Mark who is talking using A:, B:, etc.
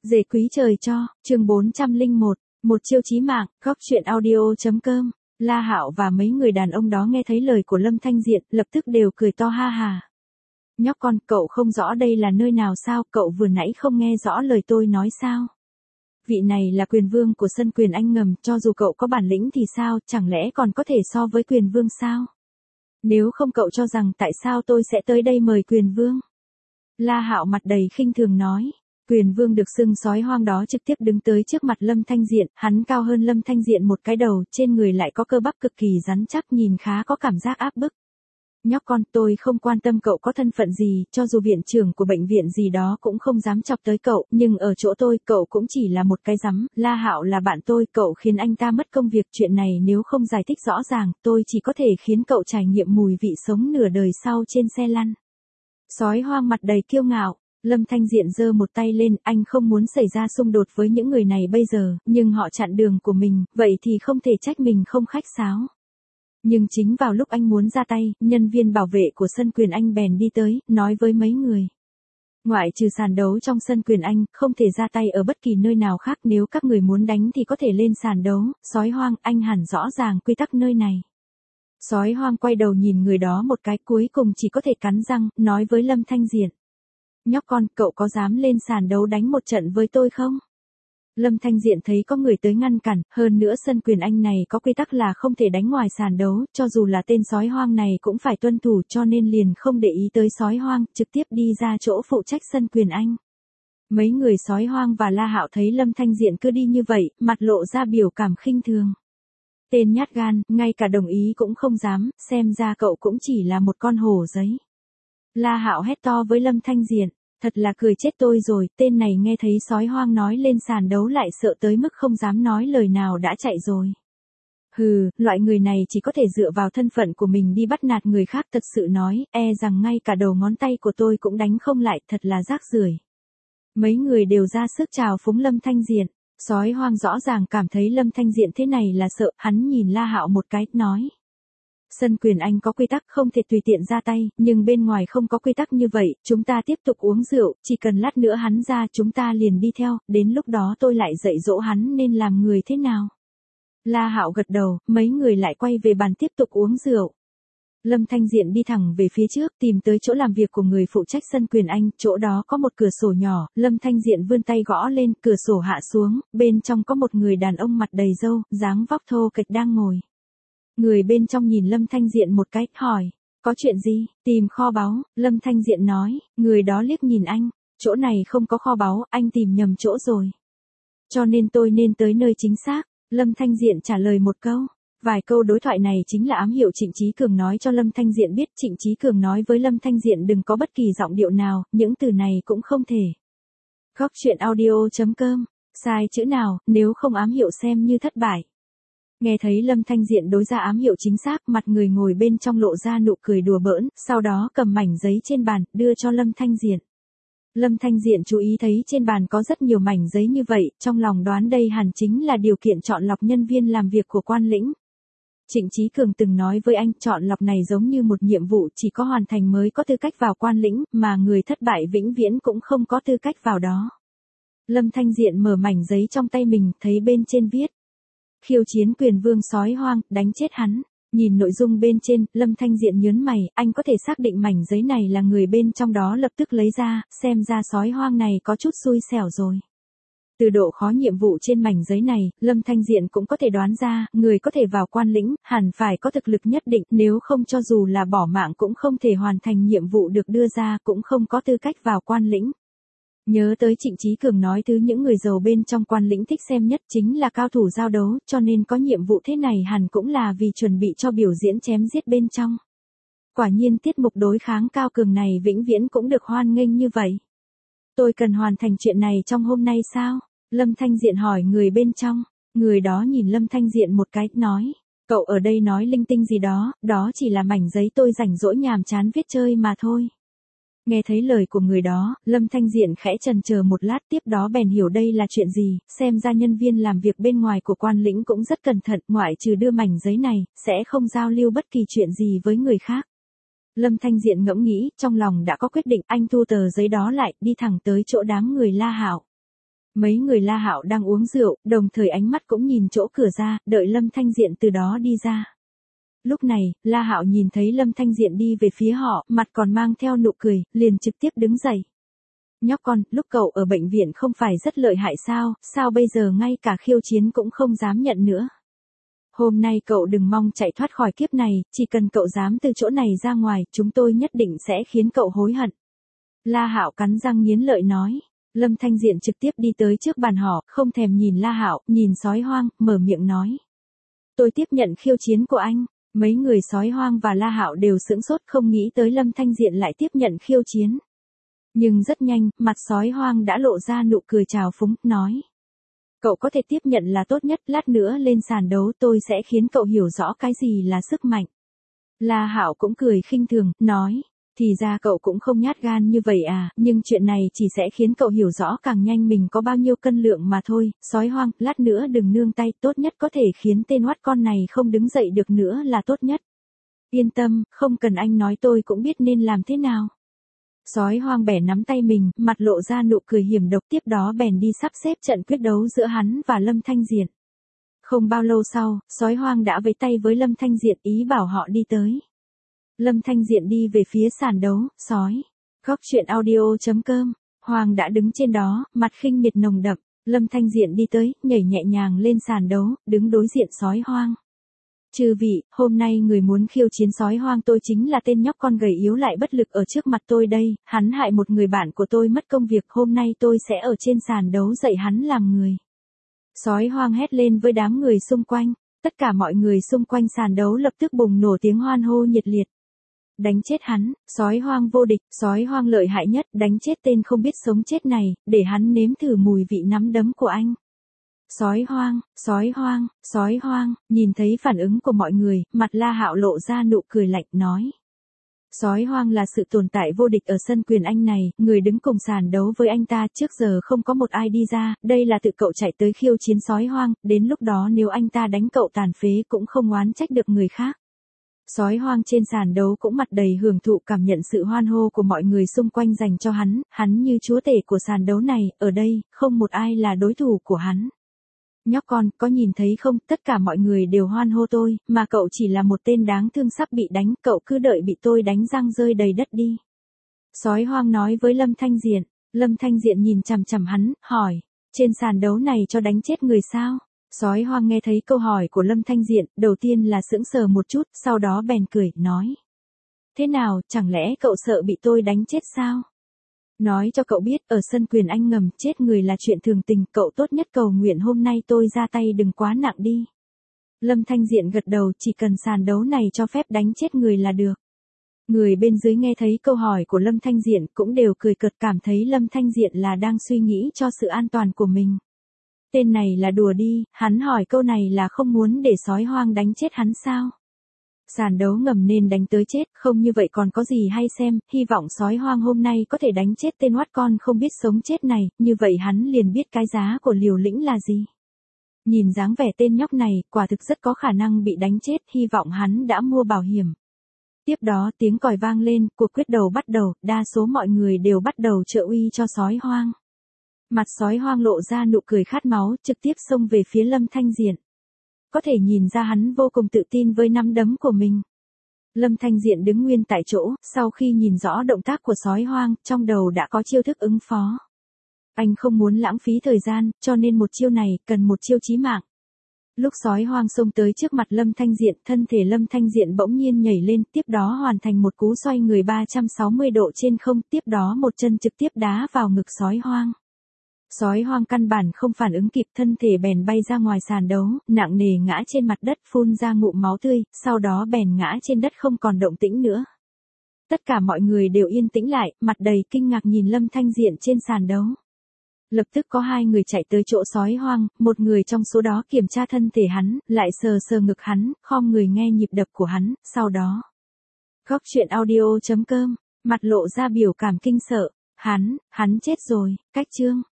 A: Dề quý trời cho, chương 401, một chiêu chí mạng, góc truyện audio.com. La Hạo và mấy người đàn ông đó nghe thấy lời của Lâm Thanh Diện, lập tức đều cười to ha hà. Nhóc con, cậu không rõ đây là nơi nào sao, cậu vừa nãy không nghe rõ lời tôi nói sao? Vị này là quyền vương của sân quyền anh ngầm, cho dù cậu có bản lĩnh thì sao, chẳng lẽ còn có thể so với quyền vương sao? Nếu không cậu cho rằng tại sao tôi sẽ tới đây mời quyền vương? La Hạo mặt đầy khinh thường nói. Quyền vương được xưng sói hoang đó trực tiếp đứng tới trước mặt Lâm Thanh Diện, hắn cao hơn Lâm Thanh Diện một cái đầu, trên người lại có cơ bắp cực kỳ rắn chắc, nhìn khá có cảm giác áp bức. Nhóc con, tôi không quan tâm cậu có thân phận gì, cho dù viện trưởng của bệnh viện gì đó cũng không dám chọc tới cậu, nhưng ở chỗ tôi, cậu cũng chỉ là một cái rắm. La Hạo là bạn tôi, cậu khiến anh ta mất công việc, chuyện này nếu không giải thích rõ ràng, tôi chỉ có thể khiến cậu trải nghiệm mùi vị sống nửa đời sau trên xe lăn. Sói hoang mặt đầy kiêu ngạo. Lâm Thanh Diện giơ một tay lên, anh không muốn xảy ra xung đột với những người này bây giờ, nhưng họ chặn đường của mình, vậy thì không thể trách mình không khách sáo. Nhưng chính vào lúc anh muốn ra tay, nhân viên bảo vệ của sân quyền anh bèn đi tới, nói với mấy người. Ngoại trừ sàn đấu trong sân quyền anh, không thể ra tay ở bất kỳ nơi nào khác, nếu các người muốn đánh thì có thể lên sàn đấu. Sói hoang, anh hẳn rõ ràng quy tắc nơi này. Sói hoang quay đầu nhìn người đó một cái, cuối cùng chỉ có thể cắn răng, nói với Lâm Thanh Diện. Nhóc con, cậu có dám lên sàn đấu đánh một trận với tôi không? Lâm Thanh Diện thấy có người tới ngăn cản, hơn nữa sân quyền anh này có quy tắc là không thể đánh ngoài sàn đấu, cho dù là tên sói hoang này cũng phải tuân thủ, cho nên liền không để ý tới sói hoang, trực tiếp đi ra chỗ phụ trách sân quyền anh. Mấy người sói hoang và La Hạo thấy Lâm Thanh Diện cứ đi như vậy, mặt lộ ra biểu cảm khinh thường. Tên nhát gan, ngay cả đồng ý cũng không dám, xem ra cậu cũng chỉ là một con hổ giấy. La Hạo hét to với Lâm Thanh Diện, thật là cười chết tôi rồi, tên này nghe thấy sói hoang nói lên sàn đấu lại sợ tới mức không dám nói lời nào đã chạy rồi. Hừ, loại người này chỉ có thể dựa vào thân phận của mình đi bắt nạt người khác, thật sự nói, e rằng ngay cả đầu ngón tay của tôi cũng đánh không lại, thật là rác rưởi. Mấy người đều ra sức chào phúng Lâm Thanh Diện, sói hoang rõ ràng cảm thấy Lâm Thanh Diện thế này là sợ, hắn nhìn La Hạo một cái, nói. Sân quyền anh có quy tắc không thể tùy tiện ra tay, nhưng bên ngoài không có quy tắc như vậy, chúng ta tiếp tục uống rượu, chỉ cần lát nữa hắn ra chúng ta liền đi theo, đến lúc đó tôi lại dạy dỗ hắn nên làm người thế nào. La Hạo gật đầu, mấy người lại quay về bàn tiếp tục uống rượu. Lâm Thanh Diện đi thẳng về phía trước, tìm tới chỗ làm việc của người phụ trách sân quyền anh, chỗ đó có một cửa sổ nhỏ, Lâm Thanh Diện vươn tay gõ lên, cửa sổ hạ xuống, bên trong có một người đàn ông mặt đầy râu, dáng vóc thô kệch đang ngồi. Người bên trong nhìn Lâm Thanh Diện một cái, hỏi, có chuyện gì, tìm kho báu, Lâm Thanh Diện nói, người đó liếc nhìn anh, chỗ này không có kho báu, anh tìm nhầm chỗ rồi. Cho nên tôi nên tới nơi chính xác, Lâm Thanh Diện trả lời một câu. Vài câu đối thoại này chính là ám hiệu Trịnh Chí Cường nói cho Lâm Thanh Diện biết. Trịnh Chí Cường nói với Lâm Thanh Diện đừng có bất kỳ giọng điệu nào, những từ này cũng không thể. Góc truyện audio.com, sai chữ nào, nếu không ám hiệu xem như thất bại. Nghe thấy Lâm Thanh Diện đối ra ám hiệu chính xác, mặt người ngồi bên trong lộ ra nụ cười đùa bỡn, sau đó cầm mảnh giấy trên bàn, đưa cho Lâm Thanh Diện. Lâm Thanh Diện chú ý thấy trên bàn có rất nhiều mảnh giấy như vậy, trong lòng đoán đây hẳn chính là điều kiện chọn lọc nhân viên làm việc của quan lĩnh. Trịnh Chí Cường từng nói với anh, chọn lọc này giống như một nhiệm vụ chỉ có hoàn thành mới có tư cách vào quan lĩnh, mà người thất bại vĩnh viễn cũng không có tư cách vào đó. Lâm Thanh Diện mở mảnh giấy trong tay mình, thấy bên trên viết. Khiêu chiến quyền vương sói hoang, đánh chết hắn. Nhìn nội dung bên trên, Lâm Thanh Diện nhớn mày, anh có thể xác định mảnh giấy này là người bên trong đó lập tức lấy ra, xem ra sói hoang này có chút xui xẻo rồi. Từ độ khó nhiệm vụ trên mảnh giấy này, Lâm Thanh Diện cũng có thể đoán ra, người có thể vào quan lĩnh, hẳn phải có thực lực nhất định, nếu không cho dù là bỏ mạng cũng không thể hoàn thành nhiệm vụ được đưa ra, cũng không có tư cách vào quan lĩnh. Nhớ tới Trịnh Chí Cường nói thứ những người giàu bên trong quan lĩnh thích xem nhất chính là cao thủ giao đấu, cho nên có nhiệm vụ thế này hẳn cũng là vì chuẩn bị cho biểu diễn chém giết bên trong. Quả nhiên tiết mục đối kháng cao cường này vĩnh viễn cũng được hoan nghênh như vậy. Tôi cần hoàn thành chuyện này trong hôm nay sao? Lâm Thanh Diện hỏi người bên trong. Người đó nhìn Lâm Thanh Diện một cái, nói. Cậu ở đây nói linh tinh gì đó, đó chỉ là mảnh giấy tôi rảnh rỗi nhàm chán viết chơi mà thôi. Nghe thấy lời của người đó, Lâm Thanh Diện khẽ chần chờ một lát, tiếp đó bèn hiểu đây là chuyện gì, xem ra nhân viên làm việc bên ngoài của quan lĩnh cũng rất cẩn thận, ngoại trừ đưa mảnh giấy này, sẽ không giao lưu bất kỳ chuyện gì với người khác. Lâm Thanh Diện ngẫm nghĩ, trong lòng đã có quyết định, anh thu tờ giấy đó lại, đi thẳng tới chỗ đám người La Hạo. Mấy người La Hạo đang uống rượu, đồng thời ánh mắt cũng nhìn chỗ cửa ra, đợi Lâm Thanh Diện từ đó đi ra. Lúc này, La Hạo nhìn thấy Lâm Thanh Diện đi về phía họ, mặt còn mang theo nụ cười, liền trực tiếp đứng dậy. Nhóc con, lúc cậu ở bệnh viện không phải rất lợi hại sao bây giờ ngay cả khiêu chiến cũng không dám nhận nữa. Hôm nay cậu đừng mong chạy thoát khỏi kiếp này, chỉ cần cậu dám từ chỗ này ra ngoài, chúng tôi nhất định sẽ khiến cậu hối hận. La Hạo cắn răng nghiến lợi nói. Lâm Thanh Diện trực tiếp đi tới trước bàn họ, không thèm nhìn La Hạo, nhìn Sói Hoang, mở miệng nói. Tôi tiếp nhận khiêu chiến của anh. Mấy người Sói Hoang và La Hạo đều sững sốt không nghĩ tới Lâm Thanh Diện lại tiếp nhận khiêu chiến. Nhưng rất nhanh, mặt Sói Hoang đã lộ ra nụ cười trào phúng, nói. Cậu có thể tiếp nhận là tốt nhất, lát nữa lên sàn đấu tôi sẽ khiến cậu hiểu rõ cái gì là sức mạnh. La Hạo cũng cười khinh thường, nói. Thì ra cậu cũng không nhát gan như vậy à, nhưng chuyện này chỉ sẽ khiến cậu hiểu rõ càng nhanh mình có bao nhiêu cân lượng mà thôi. Sói Hoang, lát nữa đừng nương tay, tốt nhất có thể khiến tên oát con này không đứng dậy được nữa là tốt nhất. Yên tâm, không cần anh nói tôi cũng biết nên làm thế nào. Sói Hoang bẻ nắm tay mình, mặt lộ ra nụ cười hiểm độc, tiếp đó bèn đi sắp xếp trận quyết đấu giữa hắn và Lâm Thanh Diện. Không bao lâu sau, Sói Hoang đã vẫy tay với Lâm Thanh Diện ý bảo họ đi tới. Lâm Thanh Diện đi về phía sàn đấu, sói. Góc truyện audio.com, Hoàng đã đứng trên đó, mặt khinh miệt nồng đậm. Lâm Thanh Diện đi tới, nhảy nhẹ nhàng lên sàn đấu, đứng đối diện Sói Hoang. Chư vị, hôm nay người muốn khiêu chiến Sói Hoang tôi chính là tên nhóc con gầy yếu lại bất lực ở trước mặt tôi đây, hắn hại một người bạn của tôi mất công việc, hôm nay tôi sẽ ở trên sàn đấu dạy hắn làm người. Sói Hoang hét lên với đám người xung quanh, tất cả mọi người xung quanh sàn đấu lập tức bùng nổ tiếng hoan hô nhiệt liệt. Đánh chết hắn, Sói Hoang vô địch, Sói Hoang lợi hại nhất, đánh chết tên không biết sống chết này, để hắn nếm thử mùi vị nắm đấm của anh. Sói Hoang, Sói Hoang, Sói Hoang, nhìn thấy phản ứng của mọi người, mặt La Hạo lộ ra nụ cười lạnh, nói. Sói Hoang là sự tồn tại vô địch ở sân quyền anh này, người đứng cùng sàn đấu với anh ta trước giờ không có một ai đi ra, đây là tự cậu chạy tới khiêu chiến Sói Hoang, đến lúc đó nếu anh ta đánh cậu tàn phế cũng không oán trách được người khác. Sói Hoang trên sàn đấu cũng mặt đầy hưởng thụ cảm nhận sự hoan hô của mọi người xung quanh dành cho hắn như chúa tể của sàn đấu này, ở đây, không một ai là đối thủ của hắn. Nhóc con, có nhìn thấy không, tất cả mọi người đều hoan hô tôi, mà cậu chỉ là một tên đáng thương sắp bị đánh, cậu cứ đợi bị tôi đánh răng rơi đầy đất đi. Sói Hoang nói với Lâm Thanh Diện. Lâm Thanh Diện nhìn chằm chằm hắn, hỏi, trên sàn đấu này cho đánh chết người sao? Sói Hoang nghe thấy câu hỏi của Lâm Thanh Diện, đầu tiên là sững sờ một chút, sau đó bèn cười, nói. Thế nào, chẳng lẽ cậu sợ bị tôi đánh chết sao? Nói cho cậu biết, ở sân quyền anh ngầm, chết người là chuyện thường tình, cậu tốt nhất cầu nguyện hôm nay tôi ra tay đừng quá nặng đi. Lâm Thanh Diện gật đầu, chỉ cần sàn đấu này cho phép đánh chết người là được. Người bên dưới nghe thấy câu hỏi của Lâm Thanh Diện cũng đều cười cợt, cảm thấy Lâm Thanh Diện là đang suy nghĩ cho sự an toàn của mình. Tên này là đùa đi, hắn hỏi câu này là không muốn để Sói Hoang đánh chết hắn sao? Sàn đấu ngầm nên đánh tới chết, không như vậy còn có gì hay xem, hy vọng Sói Hoang hôm nay có thể đánh chết tên oát con không biết sống chết này, như vậy hắn liền biết cái giá của liều lĩnh là gì. Nhìn dáng vẻ tên nhóc này, quả thực rất có khả năng bị đánh chết, hy vọng hắn đã mua bảo hiểm. Tiếp đó tiếng còi vang lên, cuộc quyết đấu bắt đầu, đa số mọi người đều bắt đầu trợ uy cho Sói Hoang. Mặt Sói Hoang lộ ra nụ cười khát máu, trực tiếp xông về phía Lâm Thanh Diện. Có thể nhìn ra hắn vô cùng tự tin với nắm đấm của mình. Lâm Thanh Diện đứng nguyên tại chỗ, sau khi nhìn rõ động tác của Sói Hoang, trong đầu đã có chiêu thức ứng phó. Anh không muốn lãng phí thời gian, cho nên một chiêu này, cần một chiêu chí mạng. Lúc Sói Hoang xông tới trước mặt Lâm Thanh Diện, thân thể Lâm Thanh Diện bỗng nhiên nhảy lên, tiếp đó hoàn thành một cú xoay người 360 độ trên không, tiếp đó một chân trực tiếp đá vào ngực Sói Hoang. Sói Hoang căn bản không phản ứng kịp, thân thể bèn bay ra ngoài sàn đấu, nặng nề ngã trên mặt đất phun ra ngụm máu tươi, sau đó bèn ngã trên đất không còn động tĩnh nữa. Tất cả mọi người đều yên tĩnh lại, mặt đầy kinh ngạc nhìn Lâm Thanh Diện trên sàn đấu. Lập tức có hai người chạy tới chỗ Sói Hoang, một người trong số đó kiểm tra thân thể hắn, lại sờ sờ ngực hắn, khom người nghe nhịp đập của hắn, sau đó. Góc truyện audio.com, mặt lộ ra biểu cảm kinh sợ, hắn chết rồi, cách chương.